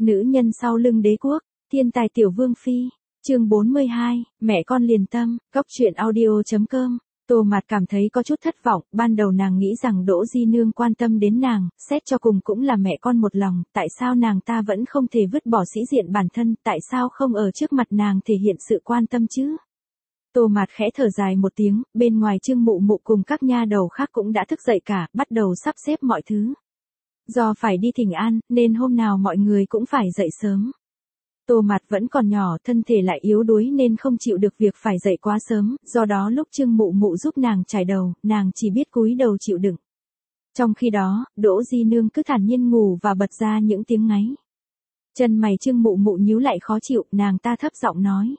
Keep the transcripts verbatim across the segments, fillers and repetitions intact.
Nữ nhân sau lưng đế quốc, thiên tài tiểu vương phi, chương bốn mươi hai, mẹ con liền tâm, góc truyện audio chấm com. Tô Mạt cảm thấy có chút thất vọng, ban đầu nàng nghĩ rằng Đỗ Di Nương quan tâm đến nàng, xét cho cùng cũng là mẹ con một lòng, tại sao nàng ta vẫn không thể vứt bỏ sĩ diện bản thân, tại sao không ở trước mặt nàng thể hiện sự quan tâm chứ? Tô Mạt khẽ thở dài một tiếng, bên ngoài Trương Mụ Mụ cùng các nha đầu khác cũng đã thức dậy cả, bắt đầu sắp xếp mọi thứ. Do phải đi thỉnh an, nên hôm nào mọi người cũng phải dậy sớm. Tô Mạt vẫn còn nhỏ, thân thể lại yếu đuối nên không chịu được việc phải dậy quá sớm, do đó lúc Trương Mụ Mụ giúp nàng chải đầu, nàng chỉ biết cúi đầu chịu đựng. Trong khi đó, Đỗ Di Nương cứ thản nhiên ngủ và bật ra những tiếng ngáy. Chân mày Trương Mụ Mụ nhíu lại khó chịu, nàng ta thấp giọng nói.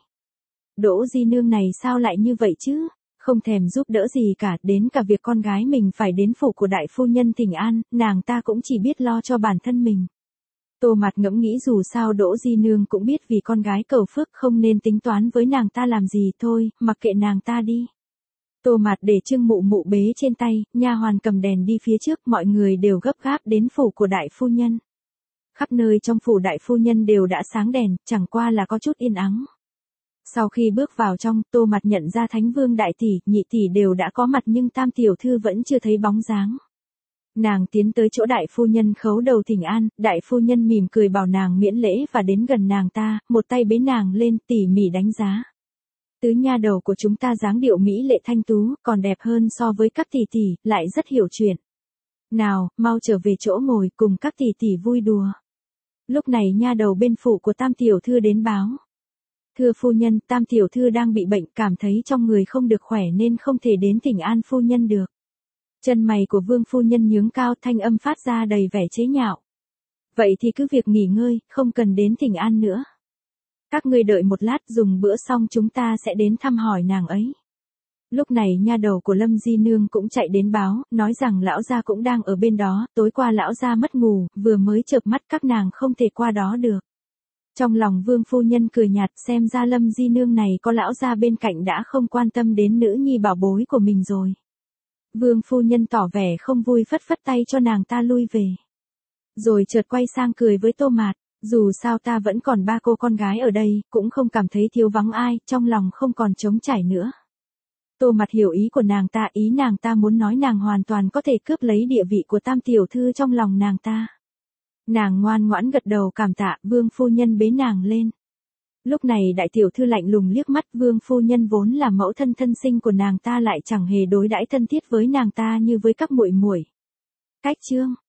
Đỗ Di Nương này sao lại như vậy chứ? Không thèm giúp đỡ gì cả, đến cả việc con gái mình phải đến phủ của đại phu nhân thỉnh an, nàng ta cũng chỉ biết lo cho bản thân mình. Tô Mạt ngẫm nghĩ dù sao Đỗ Di Nương cũng biết vì con gái cầu phước không nên tính toán với nàng ta làm gì thôi, mặc kệ nàng ta đi. Tô Mạt để Trương Mụ Mụ bế trên tay, nha hoàn cầm đèn đi phía trước, mọi người đều gấp gáp đến phủ của đại phu nhân. Khắp nơi trong phủ đại phu nhân đều đã sáng đèn, chẳng qua là có chút yên ắng. Sau khi bước vào trong, Tô Mạt nhận ra Thánh Vương đại tỷ, nhị tỷ đều đã có mặt nhưng Tam tiểu thư vẫn chưa thấy bóng dáng. Nàng tiến tới chỗ đại phu nhân khấu đầu thỉnh an, đại phu nhân mỉm cười bảo nàng miễn lễ và đến gần nàng ta, một tay bế nàng lên tỉ mỉ đánh giá. Tứ nha đầu của chúng ta dáng điệu mỹ lệ thanh tú, còn đẹp hơn so với các tỷ tỷ, lại rất hiểu chuyện. Nào, mau trở về chỗ ngồi cùng các tỷ tỷ vui đùa. Lúc này nha đầu bên phủ của Tam tiểu thư đến báo. Thưa phu nhân, Tam tiểu thư đang bị bệnh, cảm thấy trong người không được khỏe nên không thể đến thỉnh an phu nhân được. Chân mày của Vương phu nhân nhướng cao, thanh âm phát ra đầy vẻ chế nhạo. Vậy thì cứ việc nghỉ ngơi, không cần đến thỉnh an nữa. Các ngươi đợi một lát, dùng bữa xong chúng ta sẽ đến thăm hỏi nàng ấy. Lúc này nha đầu của Lâm Di Nương cũng chạy đến báo, nói rằng lão gia cũng đang ở bên đó, tối qua lão gia mất ngủ, vừa mới chợp mắt các nàng không thể qua đó được. Trong lòng Vương phu nhân cười nhạt, xem ra Lâm Di Nương này có lão gia bên cạnh đã không quan tâm đến nữ nhi bảo bối của mình rồi. Vương phu nhân tỏ vẻ không vui phất phất tay cho nàng ta lui về. Rồi chợt quay sang cười với Tô Mạt, dù sao ta vẫn còn ba cô con gái ở đây, cũng không cảm thấy thiếu vắng ai, trong lòng không còn trống trải nữa. Tô Mạt hiểu ý của nàng ta, ý nàng ta muốn nói nàng hoàn toàn có thể cướp lấy địa vị của Tam tiểu thư trong lòng nàng ta. Nàng ngoan ngoãn gật đầu cảm tạ, Vương phu nhân bế nàng lên. Lúc này đại tiểu thư lạnh lùng liếc mắt, Vương phu nhân vốn là mẫu thân thân sinh của nàng ta lại chẳng hề đối đãi thân thiết với nàng ta như với các muội muội. Cách chương